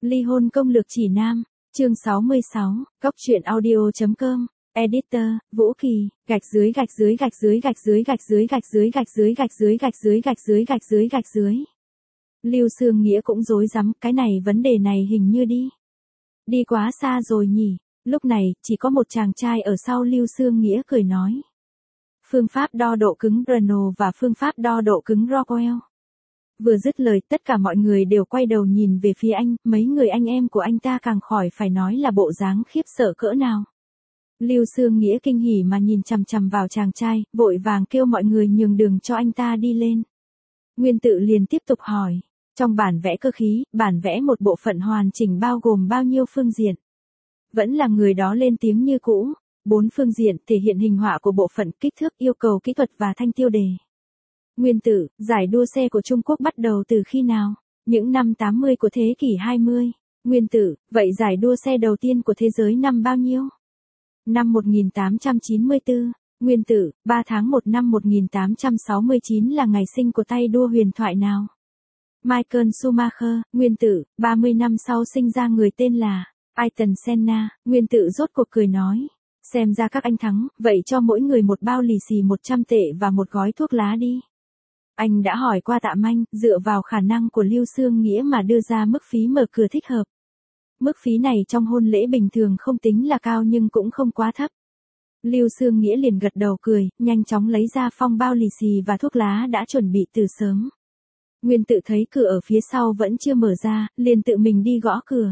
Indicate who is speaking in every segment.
Speaker 1: Ly hôn công lược chỉ nam, chương 66, Cóc truyện audio.com, editor, Vũ Kỳ, gạch dưới. Lưu Sương Nghĩa cũng rối rắm, cái này vấn đề này hình như đi quá xa rồi nhỉ. Lúc này, chỉ có một chàng trai ở sau Lưu Sương Nghĩa cười nói. Phương pháp đo độ cứng Brno và phương pháp đo độ cứng Rockwell. Vừa dứt lời, tất cả mọi người đều quay đầu nhìn về phía anh, mấy người anh em của anh ta càng khỏi phải nói là bộ dáng khiếp sợ cỡ nào. Lưu Sương Nghĩa kinh hỉ mà nhìn chằm chằm vào chàng trai, vội vàng kêu mọi người nhường đường cho anh ta đi lên. Nguyên Tự liền tiếp tục hỏi, trong bản vẽ cơ khí, bản vẽ một bộ phận hoàn chỉnh bao gồm bao nhiêu phương diện? Vẫn là người đó lên tiếng như cũ, 4 phương diện thể hiện hình họa của bộ phận, kích thước, yêu cầu kỹ thuật và thanh tiêu đề. Nguyên Tự, giải đua xe của Trung Quốc bắt đầu từ khi nào? Những năm 80 của thế kỷ 20. Nguyên Tự, vậy giải đua xe đầu tiên của thế giới năm bao nhiêu? Năm 1894. Nguyên Tự, 3 tháng 1 năm 1869 là ngày sinh của tay đua huyền thoại nào? Michael Schumacher. Nguyên Tự, 30 năm sau sinh ra người tên là Ayrton Senna. Nguyên Tự rốt cuộc cười nói, xem ra các anh thắng, vậy cho mỗi người một bao lì xì 100 tệ và một gói thuốc lá đi. Anh đã hỏi qua Tạ Manh, dựa vào khả năng của Lưu Sương Nghĩa mà đưa ra mức phí mở cửa thích hợp. Mức phí này trong hôn lễ bình thường không tính là cao nhưng cũng không quá thấp. Lưu Sương Nghĩa liền gật đầu cười, nhanh chóng lấy ra phong bao lì xì và thuốc lá đã chuẩn bị từ sớm. Nguyên Tự thấy cửa ở phía sau vẫn chưa mở ra, liền tự mình đi gõ cửa.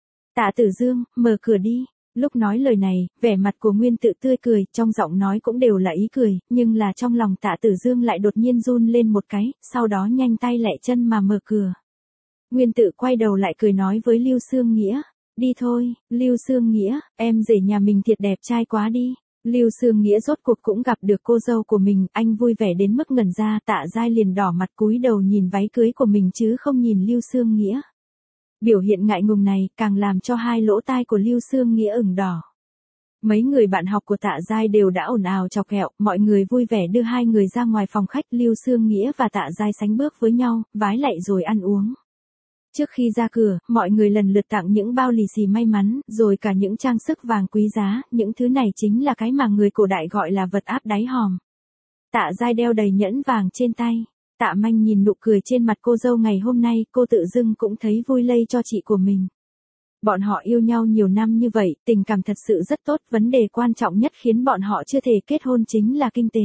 Speaker 1: Tạ Tử Dương, mở cửa đi. Lúc nói lời này, vẻ mặt của Nguyên Tự tươi cười, trong giọng nói cũng đều là ý cười, nhưng là trong lòng Tạ Tử Dương lại đột nhiên run lên một cái, sau đó nhanh tay lẹ chân mà mở cửa. Nguyên Tự quay đầu lại cười nói với Lưu Sương Nghĩa, đi thôi, Lưu Sương Nghĩa, em rể nhà mình thiệt đẹp trai quá đi. Lưu Sương Nghĩa rốt cuộc cũng gặp được cô dâu của mình, anh vui vẻ đến mức ngẩn ra. Tạ Giai liền đỏ mặt cúi đầu nhìn váy cưới của mình chứ không nhìn Lưu Sương Nghĩa. Biểu hiện ngại ngùng này càng làm cho hai lỗ tai của Lưu Sương Nghĩa ửng đỏ. Mấy người bạn học của Tạ Giai đều đã ồn ào chọc ghẹo, mọi người vui vẻ đưa hai người ra ngoài phòng khách. Lưu Sương Nghĩa và Tạ Giai sánh bước với nhau, vái lạy rồi ăn uống. Trước khi ra cửa, mọi người lần lượt tặng những bao lì xì may mắn, rồi cả những trang sức vàng quý giá, những thứ này chính là cái mà người cổ đại gọi là vật áp đáy hòm. Tạ Giai đeo đầy nhẫn vàng trên tay. Tạ Manh nhìn nụ cười trên mặt cô dâu ngày hôm nay, cô tự dưng cũng thấy vui lây cho chị của mình. Bọn họ yêu nhau nhiều năm như vậy, tình cảm thật sự rất tốt, vấn đề quan trọng nhất khiến bọn họ chưa thể kết hôn chính là kinh tế.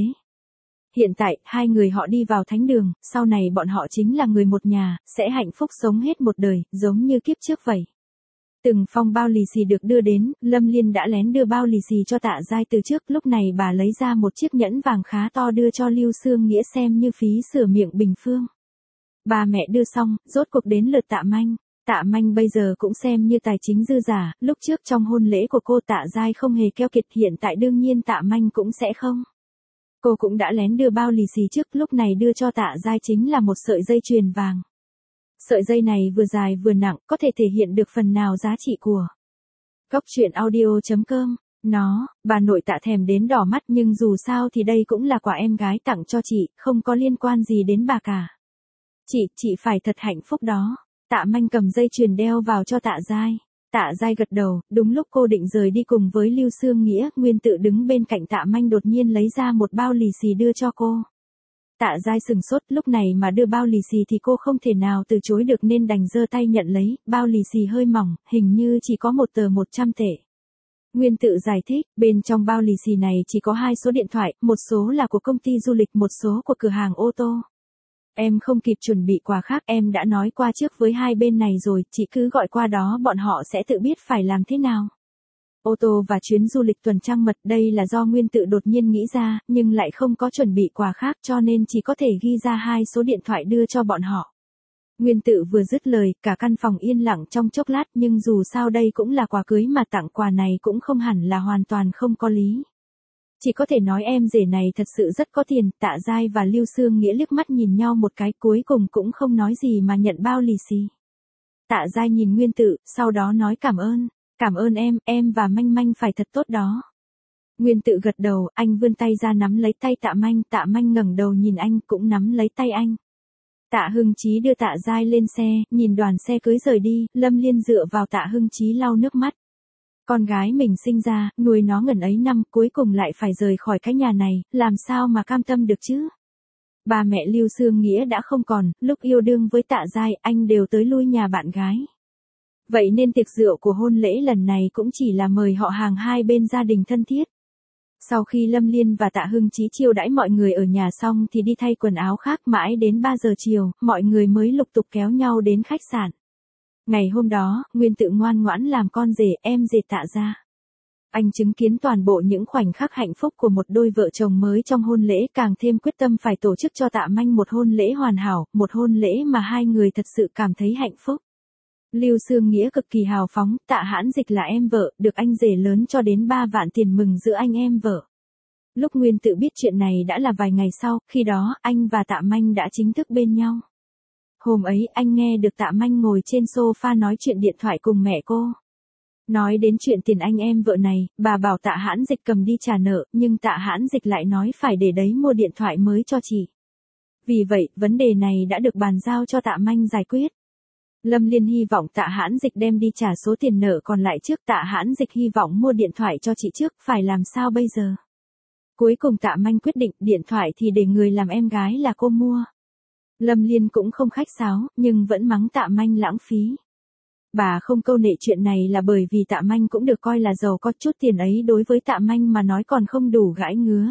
Speaker 1: Hiện tại, hai người họ đi vào thánh đường, sau này bọn họ chính là người một nhà, sẽ hạnh phúc sống hết một đời, giống như kiếp trước vậy. Từng phong bao lì xì được đưa đến, Lâm Liên đã lén đưa bao lì xì cho Tạ Giai từ trước, lúc này bà lấy ra một chiếc nhẫn vàng khá to đưa cho Lưu Sương Nghĩa xem như phí sửa miệng bình phương. Bà mẹ đưa xong, rốt cuộc đến lượt Tạ Manh. Tạ Manh bây giờ cũng xem như tài chính dư giả, lúc trước trong hôn lễ của cô Tạ Giai không hề keo kiệt, hiện tại đương nhiên Tạ Manh cũng sẽ không. Cô cũng đã lén đưa bao lì xì trước, lúc này đưa cho Tạ Giai chính là một sợi dây chuyền vàng. Sợi dây này vừa dài vừa nặng, có thể thể hiện được phần nào giá trị của Cóc truyện audio.com. Bà nội Tạ thèm đến đỏ mắt, nhưng dù sao thì đây cũng là quà em gái tặng cho chị, không có liên quan gì đến bà cả. Chị phải thật hạnh phúc đó. Tạ Manh cầm dây chuyền đeo vào cho Tạ Giai. Tạ Giai gật đầu, đúng lúc cô định rời đi cùng với Lưu Sương Nghĩa, Nguyên Tự đứng bên cạnh Tạ Manh đột nhiên lấy ra một bao lì xì đưa cho cô. Tạ Giai sừng sốt, lúc này mà đưa bao lì xì thì cô không thể nào từ chối được nên đành giơ tay nhận lấy, bao lì xì hơi mỏng, hình như chỉ có một tờ 100 tệ. Nguyên Tự giải thích, bên trong bao lì xì này chỉ có 2 số điện thoại, một số là của công ty du lịch, một số của cửa hàng ô tô. Em không kịp chuẩn bị quà khác, em đã nói qua trước với hai bên này rồi, chị cứ gọi qua đó bọn họ sẽ tự biết phải làm thế nào. Ô tô và chuyến du lịch tuần trăng mật, đây là do Nguyên Tự đột nhiên nghĩ ra, nhưng lại không có chuẩn bị quà khác cho nên chỉ có thể ghi ra 2 số điện thoại đưa cho bọn họ. Nguyên Tự vừa dứt lời, cả căn phòng yên lặng trong chốc lát, nhưng dù sao đây cũng là quà cưới mà tặng quà này cũng không hẳn là hoàn toàn không có lý. Chỉ có thể nói em rể này thật sự rất có tiền. Tạ Giai và Lưu Sương Nghĩa liếc mắt nhìn nhau một cái, cuối cùng cũng không nói gì mà nhận bao lì xì. Tạ Giai nhìn Nguyên Tự, sau đó nói cảm ơn em và Manh Manh phải thật tốt đó. Nguyên Tự gật đầu, anh vươn tay ra nắm lấy tay Tạ Manh ngẩng đầu nhìn anh cũng nắm lấy tay anh. Tạ Hưng Chí đưa Tạ Giai lên xe, nhìn đoàn xe cưới rời đi, Lâm Liên dựa vào Tạ Hưng Chí lau nước mắt. Con gái mình sinh ra, nuôi nó ngần ấy năm, cuối cùng lại phải rời khỏi cái nhà này, làm sao mà cam tâm được chứ? Ba mẹ Lưu Xương Nghĩa đã không còn, lúc yêu đương với Tạ Giai, anh đều tới lui nhà bạn gái. Vậy nên tiệc rượu của hôn lễ lần này cũng chỉ là mời họ hàng hai bên gia đình thân thiết. Sau khi Lâm Liên và Tạ Hưng Chí chiêu đãi mọi người ở nhà xong thì đi thay quần áo khác, mãi đến 3 giờ chiều, mọi người mới lục tục kéo nhau đến khách sạn. Ngày hôm đó, Nguyên Tự ngoan ngoãn làm con rể, em rể Tạ gia. Anh chứng kiến toàn bộ những khoảnh khắc hạnh phúc của một đôi vợ chồng mới trong hôn lễ, càng thêm quyết tâm phải tổ chức cho Tạ Manh một hôn lễ hoàn hảo, một hôn lễ mà hai người thật sự cảm thấy hạnh phúc. Lưu Xương Nghĩa cực kỳ hào phóng, Tạ Hãn Dịch là em vợ, được anh rể lớn cho đến 3 vạn tiền mừng giữa anh em vợ. Lúc Nguyên Tự biết chuyện này đã là vài ngày sau, khi đó, anh và Tạ Manh đã chính thức bên nhau. Hôm ấy, anh nghe được Tạ Manh ngồi trên sofa nói chuyện điện thoại cùng mẹ cô. Nói đến chuyện tiền anh em vợ này, bà bảo Tạ Hãn Dịch cầm đi trả nợ, nhưng Tạ Hãn Dịch lại nói phải để đấy mua điện thoại mới cho chị. Vì vậy, vấn đề này đã được bàn giao cho Tạ Manh giải quyết. Lâm Liên hy vọng Tạ Hãn Dịch đem đi trả số tiền nợ còn lại trước, Tạ Hãn Dịch hy vọng mua điện thoại cho chị trước, phải làm sao bây giờ? Cuối cùng Tạ Manh quyết định điện thoại thì để người làm em gái là cô mua. Lâm Liên cũng không khách sáo, nhưng vẫn mắng Tạ Manh lãng phí. Bà không câu nệ chuyện này là bởi vì Tạ Manh cũng được coi là giàu có, chút tiền ấy đối với Tạ Manh mà nói còn không đủ gãi ngứa.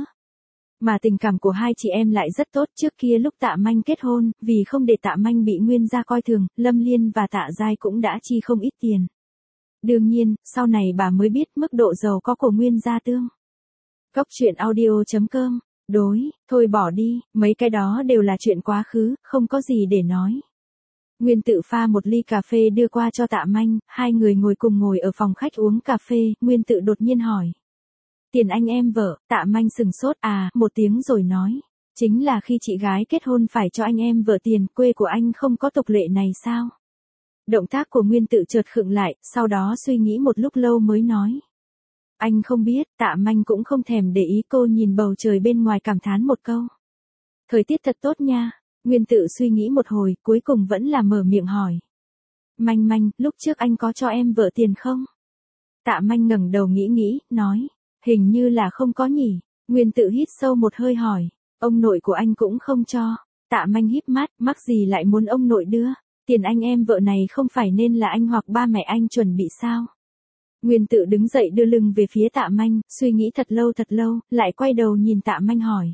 Speaker 1: Mà tình cảm của hai chị em lại rất tốt, trước kia lúc Tạ Manh kết hôn, vì không để Tạ Manh bị Nguyên gia coi thường, Lâm Liên và Tạ Giai cũng đã chi không ít tiền. Đương nhiên, sau này bà mới biết mức độ giàu có của Nguyên gia tương. Góc truyện audio.com, thôi bỏ đi, mấy cái đó đều là chuyện quá khứ, không có gì để nói. Nguyên Tự pha một ly cà phê đưa qua cho Tạ Manh, hai người ngồi ở phòng khách uống cà phê, Nguyên Tự đột nhiên hỏi. Tiền anh em vợ, Tạ Manh sừng sốt, một tiếng rồi nói. Chính là khi chị gái kết hôn phải cho anh em vợ tiền, quê của anh không có tục lệ này sao? Động tác của Nguyên Tự chợt khựng lại, sau đó suy nghĩ một lúc lâu mới nói. Anh không biết, Tạ Manh cũng không thèm để ý, cô nhìn bầu trời bên ngoài cảm thán một câu. Thời tiết thật tốt nha. Nguyên Tự suy nghĩ một hồi, cuối cùng vẫn là mở miệng hỏi. Manh, lúc trước anh có cho em vợ tiền không? Tạ Manh ngẩng đầu nghĩ, nói. Hình như là không có nhỉ. Nguyên Tự hít sâu một hơi hỏi. Ông nội của anh cũng không cho. Tạ Manh híp mắt, mắc gì lại muốn ông nội đưa. Tiền anh em vợ này không phải nên là anh hoặc ba mẹ anh chuẩn bị sao? Nguyên Tự đứng dậy đưa lưng về phía Tạ Manh, suy nghĩ thật lâu, lại quay đầu nhìn Tạ Manh hỏi.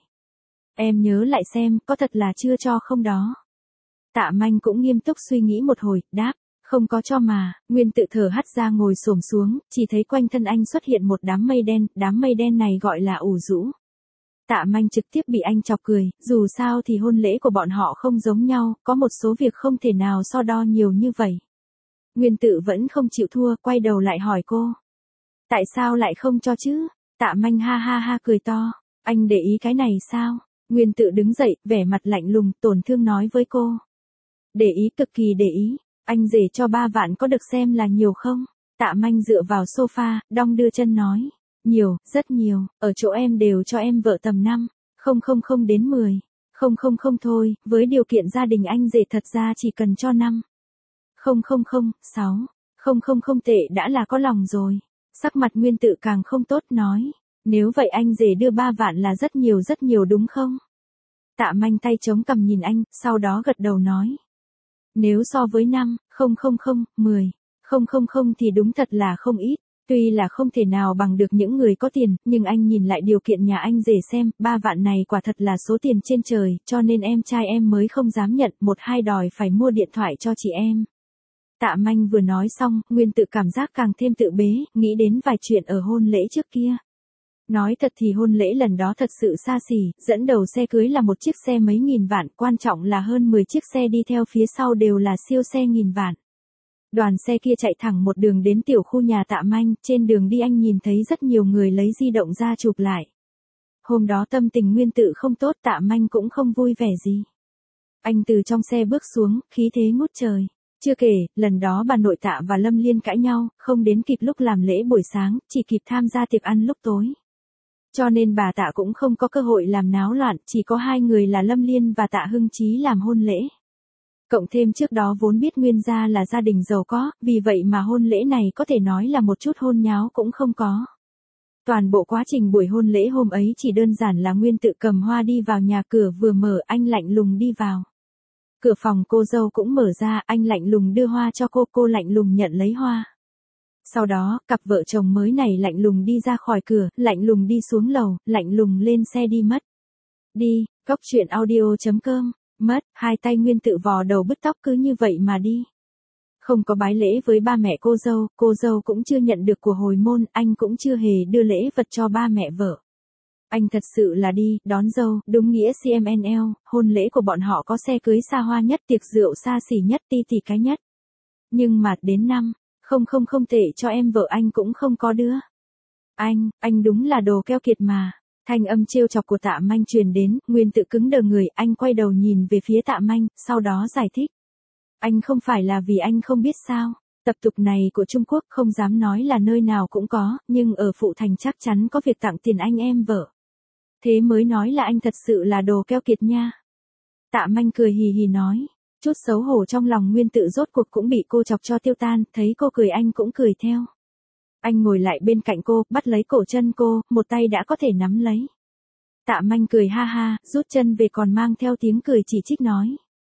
Speaker 1: Em nhớ lại xem, có thật là chưa cho không đó? Tạ Manh cũng nghiêm túc suy nghĩ một hồi, đáp, không có cho mà. Nguyên Tự thở hắt ra ngồi xổm xuống, chỉ thấy quanh thân anh xuất hiện một đám mây đen này gọi là ủ rũ. Tạ Manh trực tiếp bị anh chọc cười, dù sao thì hôn lễ của bọn họ không giống nhau, có một số việc không thể nào so đo nhiều như vậy. Nguyên Tự vẫn không chịu thua, quay đầu lại hỏi cô. Tại sao lại không cho chứ? Tạ Manh ha ha cười to, anh để ý cái này sao? Nguyên Tự đứng dậy, vẻ mặt lạnh lùng, tổn thương nói với cô. Để ý, cực kỳ để ý, anh rể cho 3 vạn có được xem là nhiều không? Tạ Manh dựa vào sofa, đong đưa chân nói. Nhiều, rất nhiều, ở chỗ em đều cho em vợ tầm 5, không đến 10, không thôi, với điều kiện gia đình anh rể thật ra chỉ cần cho 5. 6, không tệ đã là có lòng rồi. Sắc mặt Nguyên Tự càng không tốt nói. Nếu vậy anh rể đưa 3 vạn là rất nhiều đúng không? Tạ Manh tay chống cằm nhìn anh, sau đó gật đầu nói. Nếu so với 5, 10, thì đúng thật là không ít. Tuy là không thể nào bằng được những người có tiền, nhưng anh nhìn lại điều kiện nhà anh rể xem, 3 vạn này quả thật là số tiền trên trời, cho nên em trai em mới không dám nhận, 1-2 đòi phải mua điện thoại cho chị em. Tạ Manh vừa nói xong, Nguyên Tự cảm giác càng thêm tự bế, nghĩ đến vài chuyện ở hôn lễ trước kia. Nói thật thì hôn lễ lần đó thật sự xa xỉ, dẫn đầu xe cưới là một chiếc xe mấy nghìn vạn, quan trọng là hơn 10 chiếc xe đi theo phía sau đều là siêu xe nghìn vạn. Đoàn xe kia chạy thẳng một đường đến tiểu khu nhà Tạ Manh, trên đường đi anh nhìn thấy rất nhiều người lấy di động ra chụp lại. Hôm đó tâm tình Nguyên Tự không tốt, Tạ Manh cũng không vui vẻ gì. Anh từ trong xe bước xuống, khí thế ngút trời. Chưa kể, lần đó bà nội Tạ và Lâm Liên cãi nhau, không đến kịp lúc làm lễ buổi sáng, chỉ kịp tham gia tiệc ăn lúc tối. Cho nên bà Tạ cũng không có cơ hội làm náo loạn, chỉ có hai người là Lâm Liên và Tạ Hưng Chí làm hôn lễ. Cộng thêm trước đó vốn biết Nguyên gia là gia đình giàu có, vì vậy mà hôn lễ này có thể nói là một chút hôn nháo cũng không có. Toàn bộ quá trình buổi hôn lễ hôm ấy chỉ đơn giản là Nguyên tự cầm hoa đi vào nhà, cửa vừa mở anh lạnh lùng đi vào. Cửa phòng cô dâu cũng mở ra, anh lạnh lùng đưa hoa cho cô lạnh lùng nhận lấy hoa. Sau đó, cặp vợ chồng mới này lạnh lùng đi ra khỏi cửa, lạnh lùng đi xuống lầu, lạnh lùng lên xe đi mất. Đi, Cốc Truyện Audio.com, mất, hai tay Nguyên tự vò đầu bứt tóc cứ như vậy mà đi. Không có bái lễ với ba mẹ cô dâu cũng chưa nhận được của hồi môn, anh cũng chưa hề đưa lễ vật cho ba mẹ vợ. Anh thật sự là đi, đón dâu, đúng nghĩa CMNL, hôn lễ của bọn họ có xe cưới xa hoa nhất, tiệc rượu xa xỉ nhất, ti tỉ cái nhất. Nhưng mà đến năm, không tệ cho em vợ anh cũng không có đưa. Anh đúng là đồ keo kiệt mà. Thanh âm trêu chọc của Tạ Manh truyền đến, Nguyên tự cứng đờ người, anh quay đầu nhìn về phía Tạ Manh, sau đó giải thích. Anh không phải là vì anh không biết sao, tập tục này của Trung Quốc không dám nói là nơi nào cũng có, nhưng ở Phụ Thành chắc chắn có việc tặng tiền anh em vợ. Thế mới nói là anh thật sự là đồ keo kiệt nha. Tạ Manh cười hì hì nói, chút xấu hổ trong lòng Nguyên tự rốt cuộc cũng bị cô chọc cho tiêu tan, thấy cô cười anh cũng cười theo. Anh ngồi lại bên cạnh cô, bắt lấy cổ chân cô, một tay đã có thể nắm lấy. Tạ Manh cười ha ha, rút chân về còn mang theo tiếng cười chỉ trích nói.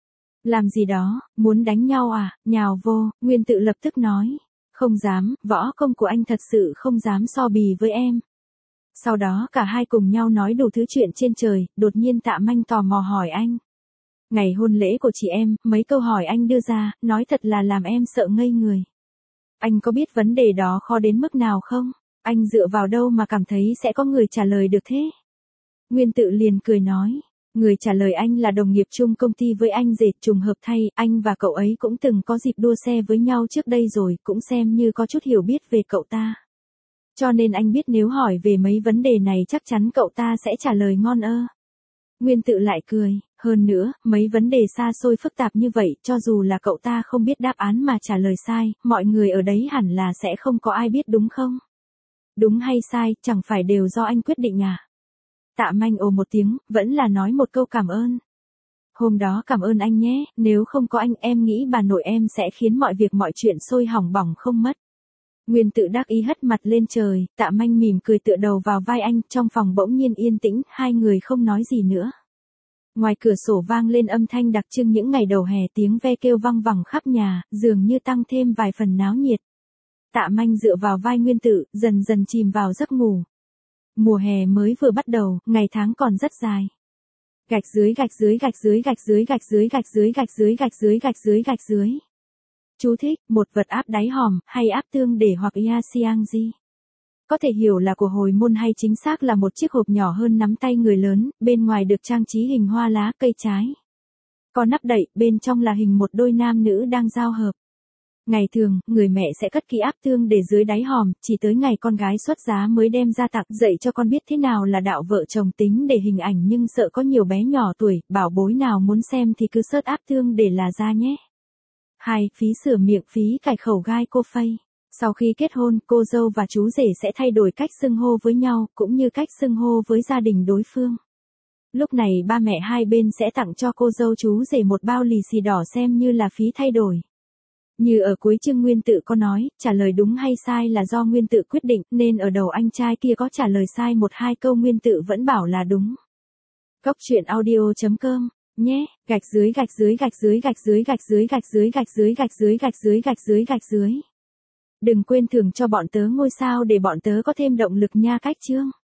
Speaker 1: Làm gì đó, muốn đánh nhau à, nhào vô, Nguyên tự lập tức nói. Không dám, võ công của anh thật sự không dám so bì với em. Sau đó cả hai cùng nhau nói đủ thứ chuyện trên trời, đột nhiên Tạ Manh tò mò hỏi anh. Ngày hôn lễ của chị em, mấy câu hỏi anh đưa ra, nói thật là làm em sợ ngây người. Anh có biết vấn đề đó khó đến mức nào không? Anh dựa vào đâu mà cảm thấy sẽ có người trả lời được thế? Nguyên tự liền cười nói. Người trả lời anh là đồng nghiệp chung công ty với anh dệt, trùng hợp thay, anh và cậu ấy cũng từng có dịp đua xe với nhau trước đây rồi, cũng xem như có chút hiểu biết về cậu ta. Cho nên anh biết nếu hỏi về mấy vấn đề này chắc chắn cậu ta sẽ trả lời ngon ơ. Nguyên tự lại cười, hơn nữa, mấy vấn đề xa xôi phức tạp như vậy, cho dù là cậu ta không biết đáp án mà trả lời sai, mọi người ở đấy hẳn là sẽ không có ai biết đúng không? Đúng hay sai, chẳng phải đều do anh quyết định à? Tạ Manh ồ một tiếng, vẫn là nói một câu cảm ơn. Hôm đó cảm ơn anh nhé, nếu không có anh em nghĩ bà nội em sẽ khiến mọi việc mọi chuyện sôi hỏng bỏng không mất. Nguyên tự đắc ý hất mặt lên trời, Tạ Manh mỉm cười tựa đầu vào vai anh, trong phòng bỗng nhiên yên tĩnh, hai người không nói gì nữa. Ngoài cửa sổ vang lên âm thanh đặc trưng những ngày đầu hè, tiếng ve kêu vang vẳng khắp nhà, dường như tăng thêm vài phần náo nhiệt. Tạ Manh dựa vào vai Nguyên tự, dần dần chìm vào giấc ngủ. Mùa hè mới vừa bắt đầu, ngày tháng còn rất dài. Gạch dưới gạch dưới gạch dưới gạch dưới gạch dưới gạch dưới gạch dưới gạch dưới gạch dưới gạch dưới. Chú thích, một vật áp đáy hòm, hay áp tương để hoặc Yasiangji. Có thể hiểu là của hồi môn hay chính xác là một chiếc hộp nhỏ hơn nắm tay người lớn, bên ngoài được trang trí hình hoa lá cây trái. Có nắp đậy, bên trong là hình một đôi nam nữ đang giao hợp. Ngày thường, người mẹ sẽ cất kỹ áp tương để dưới đáy hòm, chỉ tới ngày con gái xuất giá mới đem ra tặng, dạy cho con biết thế nào là đạo vợ chồng tính để hình ảnh, nhưng sợ có nhiều bé nhỏ tuổi, bảo bối nào muốn xem thì cứ search áp tương để là ra nhé. 2. Phí sửa miệng, phí cải khẩu gai cô phây. Sau khi kết hôn, cô dâu và chú rể sẽ thay đổi cách xưng hô với nhau, cũng như cách xưng hô với gia đình đối phương. Lúc này ba mẹ hai bên sẽ tặng cho cô dâu chú rể một bao lì xì đỏ xem như là phí thay đổi. Như ở cuối chương Nguyên tự có nói, trả lời đúng hay sai là do Nguyên tự quyết định, nên ở đầu anh trai kia có trả lời sai một hai câu Nguyên tự vẫn bảo là đúng. Cốc Truyện Audio.com nhé, gạch dưới gạch dưới gạch dưới gạch dưới gạch dưới gạch dưới gạch dưới gạch dưới gạch dưới gạch dưới gạch dưới. Đừng quên thưởng cho bọn tớ ngôi sao để bọn tớ có thêm động lực nha. Cách chương.